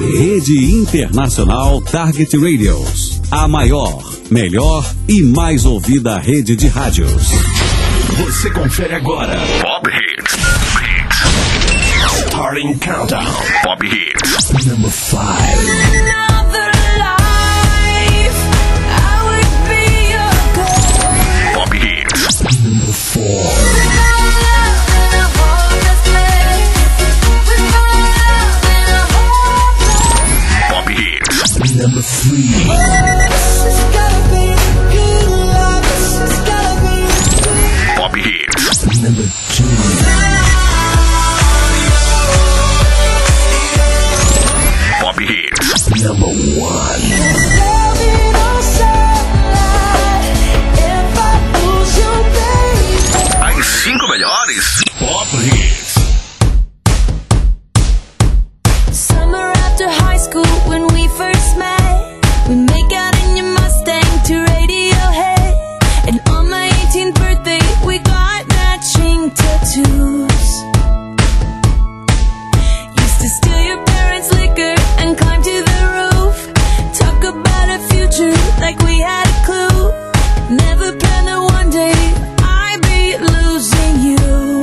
Rede Internacional Target Radios. A maior, melhor e mais ouvida rede de rádios. Você confere agora Pop Hits. Starting Countdown. Pop Hits. Number 5. Pop Hits. Number 4. Number 3. Pop Hits. Number 2. Pop Hits. Number 1. As 5 melhores Pop Hits. Summer after high school when we first met. We make out in your Mustang to Radiohead. And on my 18th birthday we got matching tattoos. Used to steal your parents' liquor and climb to the roof. Talk about a future like we had a clue. Never planned that one day I'd be losing you.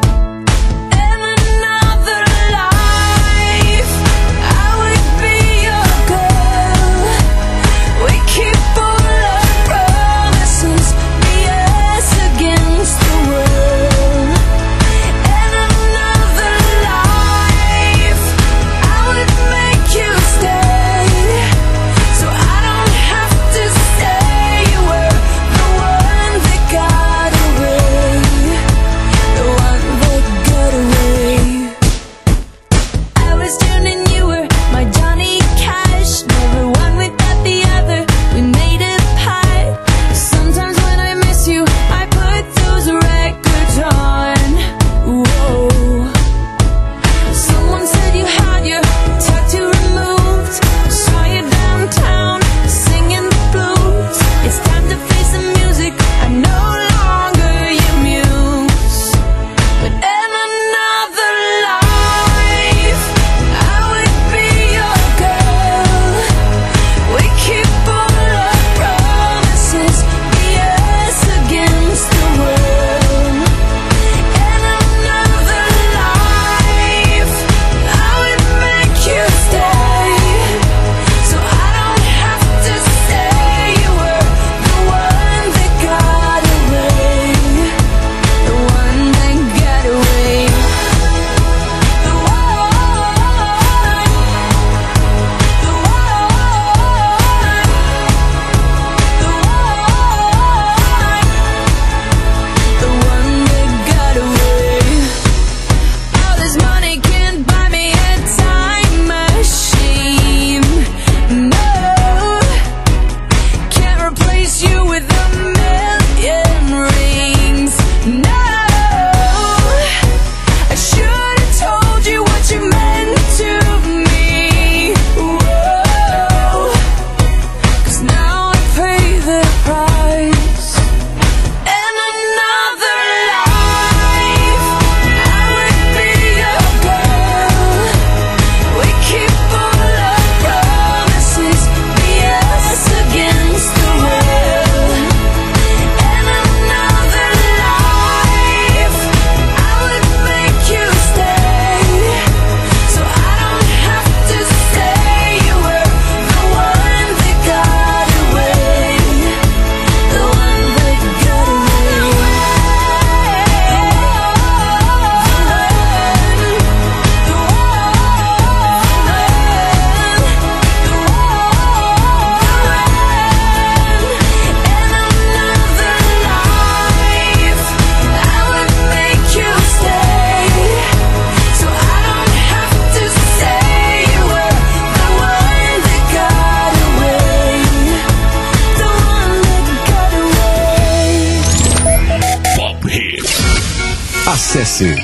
Acesse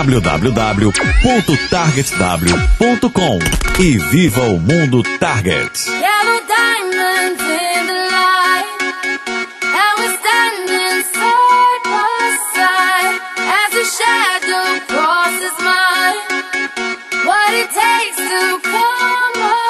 www.targetw.com e viva o mundo Target. Yellow diamonds in the light, and we're standing side by side as a shadow crosses mine. What it takes to come alive.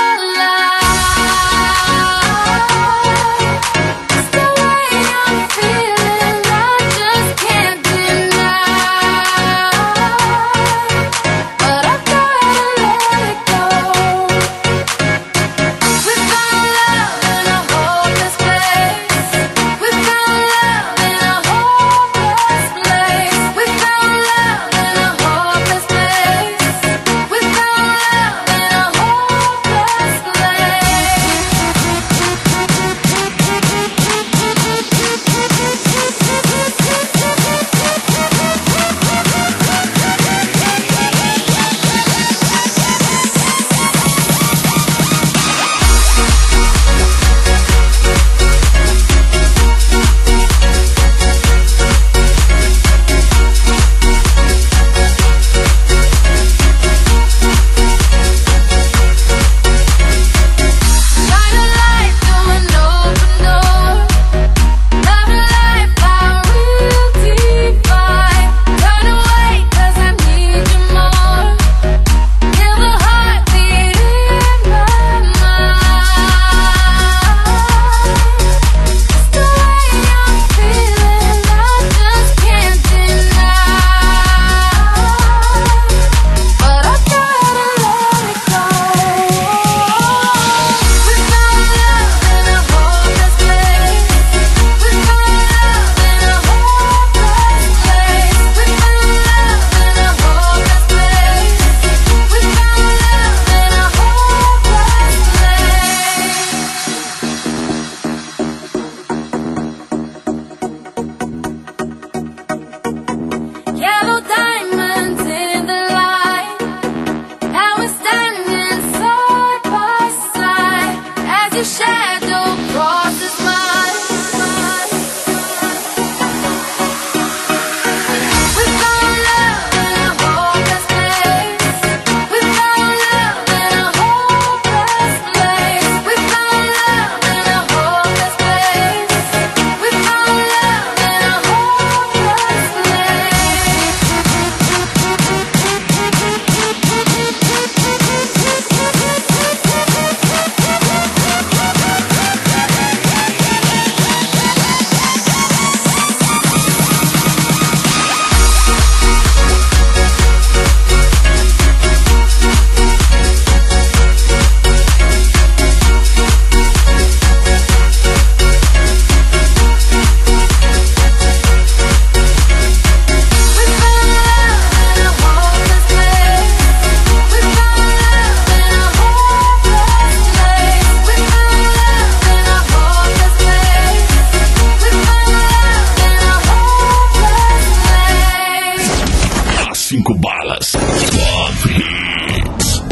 5 balas. Pop Hits.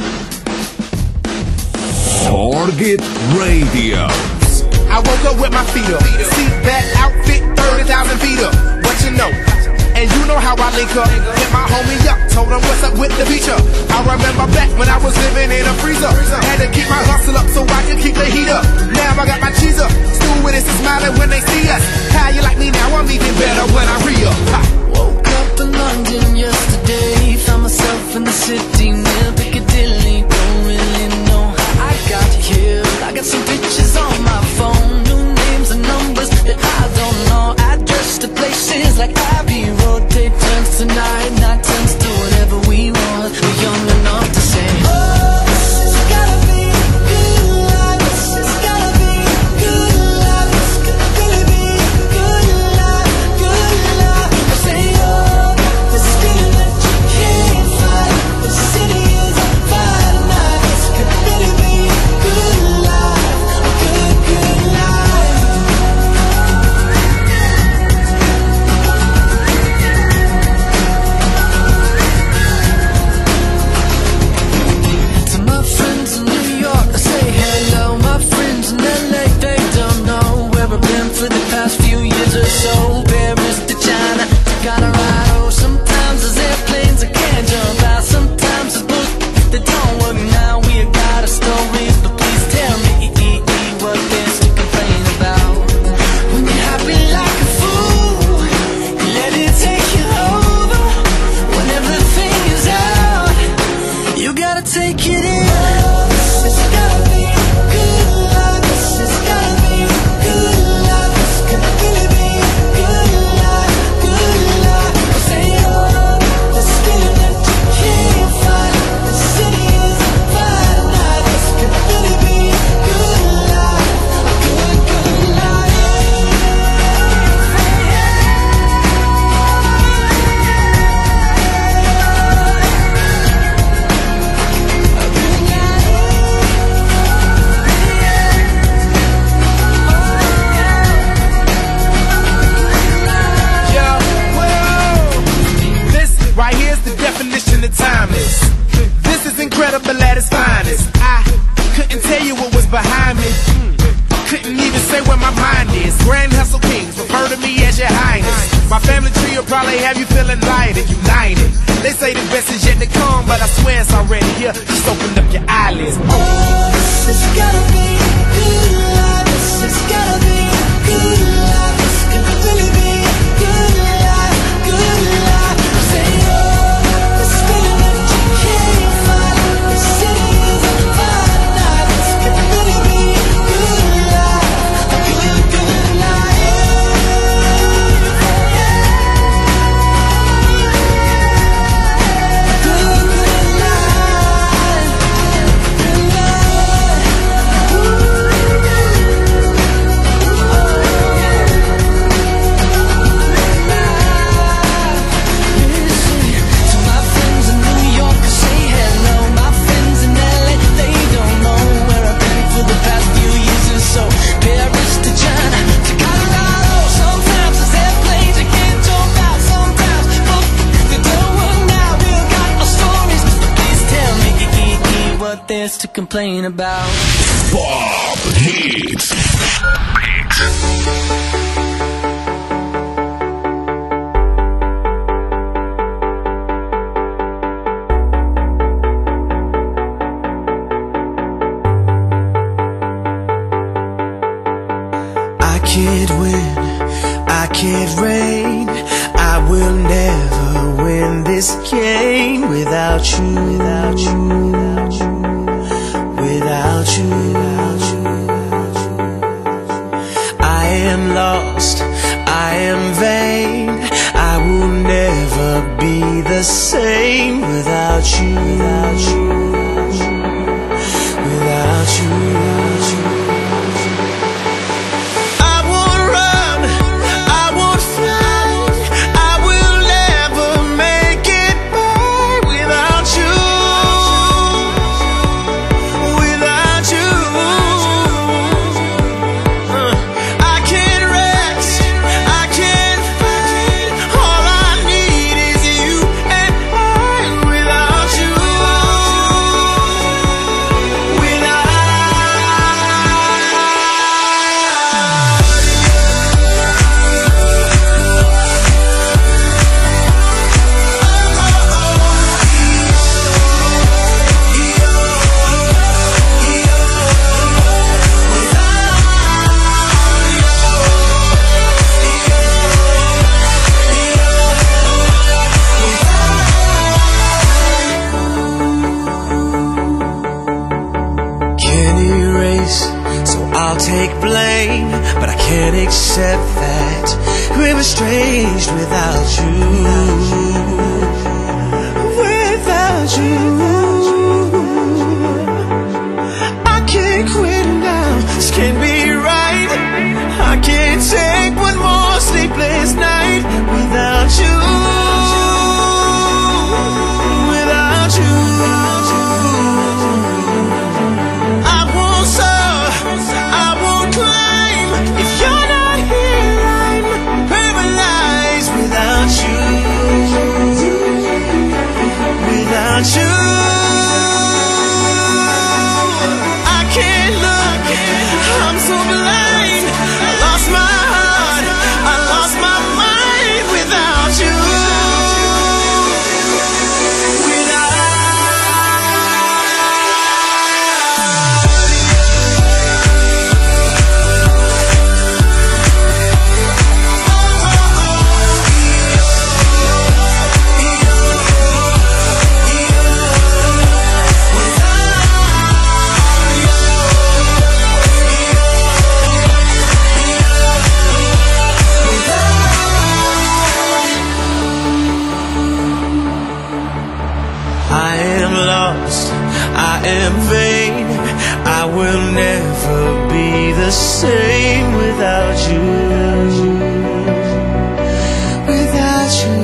Target Radio. I woke up with my feet up. Seat back, outfit, 30,000 feet up. What you know? And you know how I link up. Hit my homie up, told him what's up with the feature. I remember back when I was living in a freezer. Had to keep my hustle up so I could keep the heat up. Now I got my cheese up. Stewardess is smiling when they see us. How you like me now? I'm even better when I re-up. Woke up in London yesterday. Found myself in the city near Piccadilly. Don't really know how I got here. I got some pictures on my phone. New names and numbers that I don't know. Address to places like Abbey Road. Take turns tonight, not turns to whatever we want. We're young enough to say, oh, this has gotta be good life. This has gotta be good life. This could really be good life, good life. I say, oh, this feeling that you can't fight. The city is on fire tonight. This could really be good life, good, good life. To my friends in New York, I say hello. My friends in LA, they don't know where I've been for the past few years or so. Paris to China, to Colorado. Sometimes there's airplanes I can't jump out. Sometimes there's books that don't work now. We got our stories, but please tell me what there's to complain about. When you're happy like a fool, you let it take you over. When everything is out, you gotta take it in. This has gotta be good life. This has gotta be good life. This could really be good life, good life. I say, oh, this feeling that you can't fight. The city is on fire tonight. This could really be good life, good, good life. Yo, whoa. This right here's the definition of timeless. This is incredible at its finest. I couldn't tell you what was behind me. Couldn't even say where my mind is. Grand Hustle Kings, refer to me as your highness. My family tree will probably have you feeling light and united. They say the best is yet to come, but I swear it's already here. Just open up your eyelids. Oh, this has gotta be good life. This has gotta be good life. This could really be good life, good life. I say, oh, this feeling that you can't fight. The city is on fire tonight. This could really be good life, good, good life. Good, good life. Good to my friends in New York, I say hello. My friends in LA, they don't know where I've been for the past few years or so. Paris to China, to Colorado. Sometimes there's airplanes I can't jump out. Sometimes books that don't work now. We've got our stories, but please tell me what there's to complain about. Pop Hits. I can't win, I can't reign. I will never win this game without you, without you, without you, without you, without you. I am lost, I am vain. I will never be the same without you, without you, without you, without you. I won't run, I won't fly. I will never make it by without you, without you. I can't rest, I can't fight. All I need is you and I. take blame, but I can't accept that we're estranged without you. Without you, I can't quit now. This can't be right. I can't take one more sleepless night without you. Without you, I won't soar, I won't climb. If you're not here, I'm paralyzed without you. Without you, I can't look, I'm so blind. I lost my heart, I lost my mind without you. I am lost, I am vain, I will never be the same without you. Without you,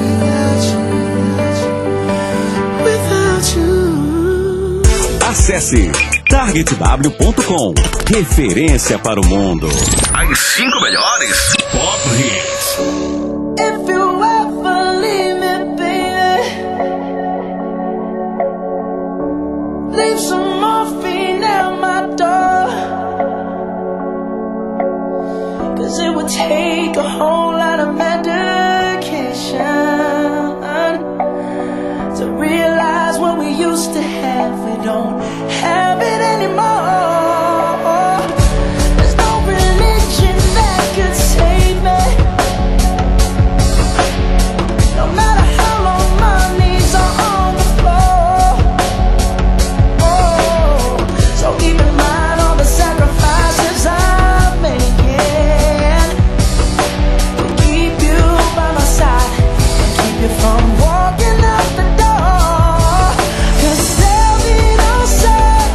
without you. Acesse targetw.com. Referência para o mundo. As 5 melhores Pop Hits. If you ever leave me, baby, leave some morphine at my door. 'Cause it would take a whole lot of medication to realize what we used to have, we don't have it anymore. There's no religion that could save me. No matter how long my knees are on the floor. Oh, so keep in mind all the sacrifices I'm making to keep you by my side and keep you from walking out the door. 'Cause there'll be no sun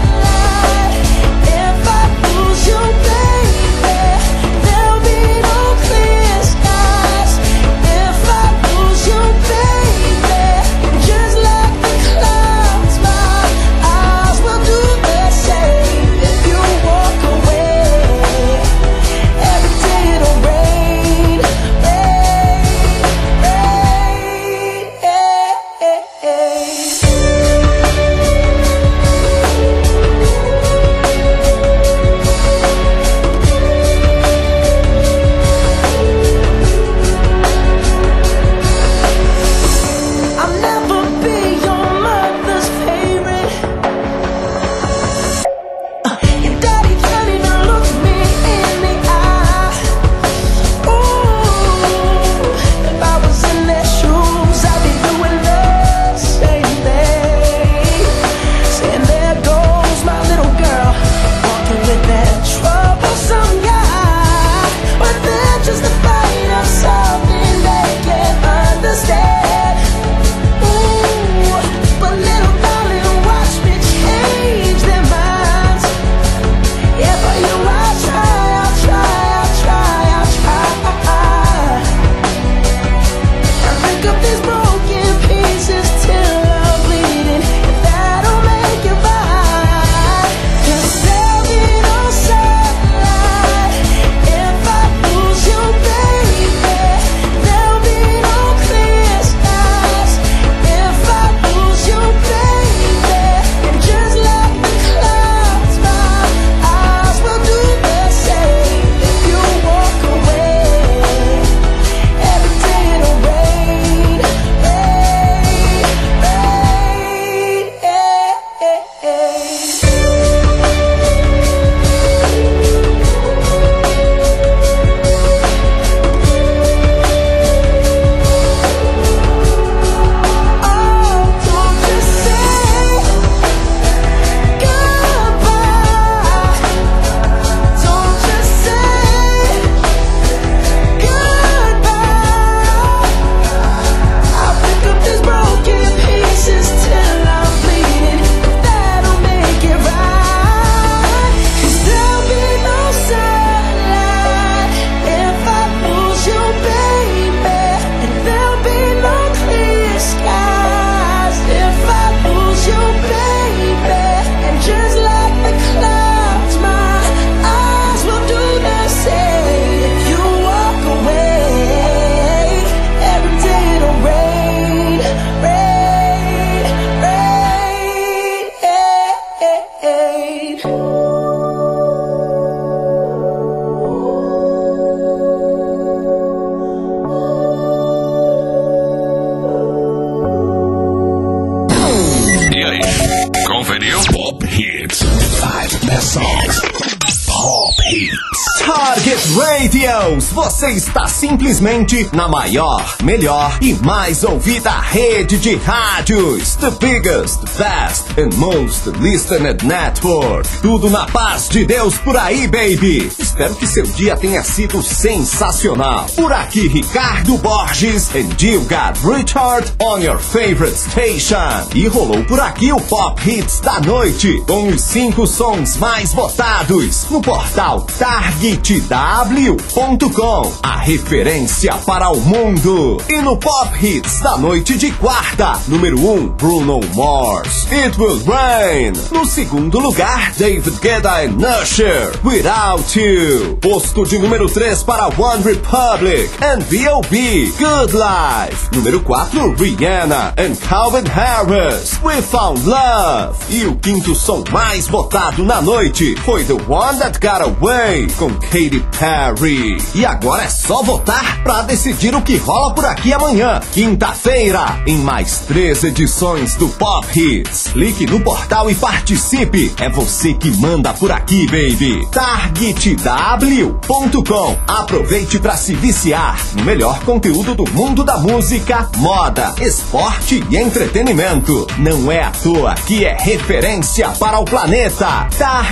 Radio Pop Hits. 5 best songs. Pop Hits. Target Radios, você está simplesmente na maior, melhor e mais ouvida rede de rádios. The biggest, best and most listened network. Tudo na paz de Deus por aí, baby. Espero que seu dia tenha sido sensacional. Por aqui, Ricardo Borges and you got Richard on your favorite station. E rolou por aqui o Pop Hits da noite, com os 5 sons mais votados no portal TargetW.com, a referência para o mundo. E no Pop Hits da noite de quarta, número 1, Bruno Mars, It Will Rain. No segundo lugar, David Guetta and Usher, Without You. Posto de número 3 para One Republic and B.O.B, Good Life. Número 4, Rihanna and Calvin Harris, We Found Love. E o quinto som mais votado na noite foi The One That Got Away, com Katy Perry. E agora é só votar pra decidir o que rola por aqui amanhã, quinta-feira, em mais 3 edições do Pop Hits. Clique no portal e participe. É você que manda por aqui, baby. TargetW.com. Aproveite pra se viciar no melhor conteúdo do mundo da música, moda, esporte e entretenimento. Não é à toa que é referência para o planeta.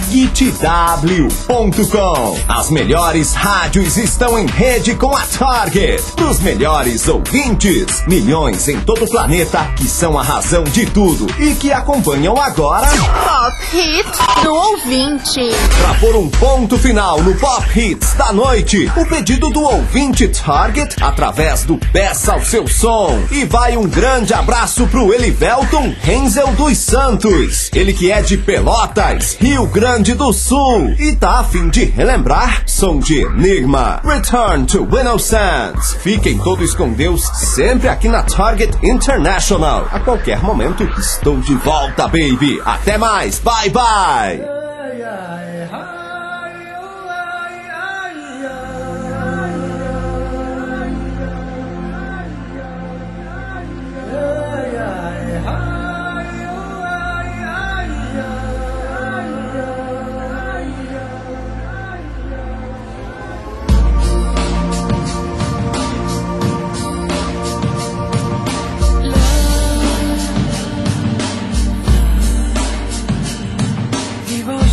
TargetW.com. As melhores rádios estão em rede com a Target. Os melhores ouvintes, milhões em todo o planeta que são a razão de tudo e que acompanham agora Pop Hits do ouvinte. Pra pôr um ponto final no Pop Hits da noite, o pedido do ouvinte Target através do Peça ao Seu Som. E vai um grande abraço pro Elivelton Renzel dos Santos, ele que é de Pelotas, Rio Grande do Sul, e tá a fim de relembrar som de Enigma, Return to Innocence. Fiquem todos com Deus, sempre aqui na Target International. A qualquer momento estou de volta, baby. Até mais, bye bye. People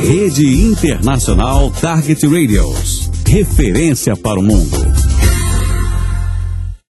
Rede Internacional Target Radios. Referência para o mundo.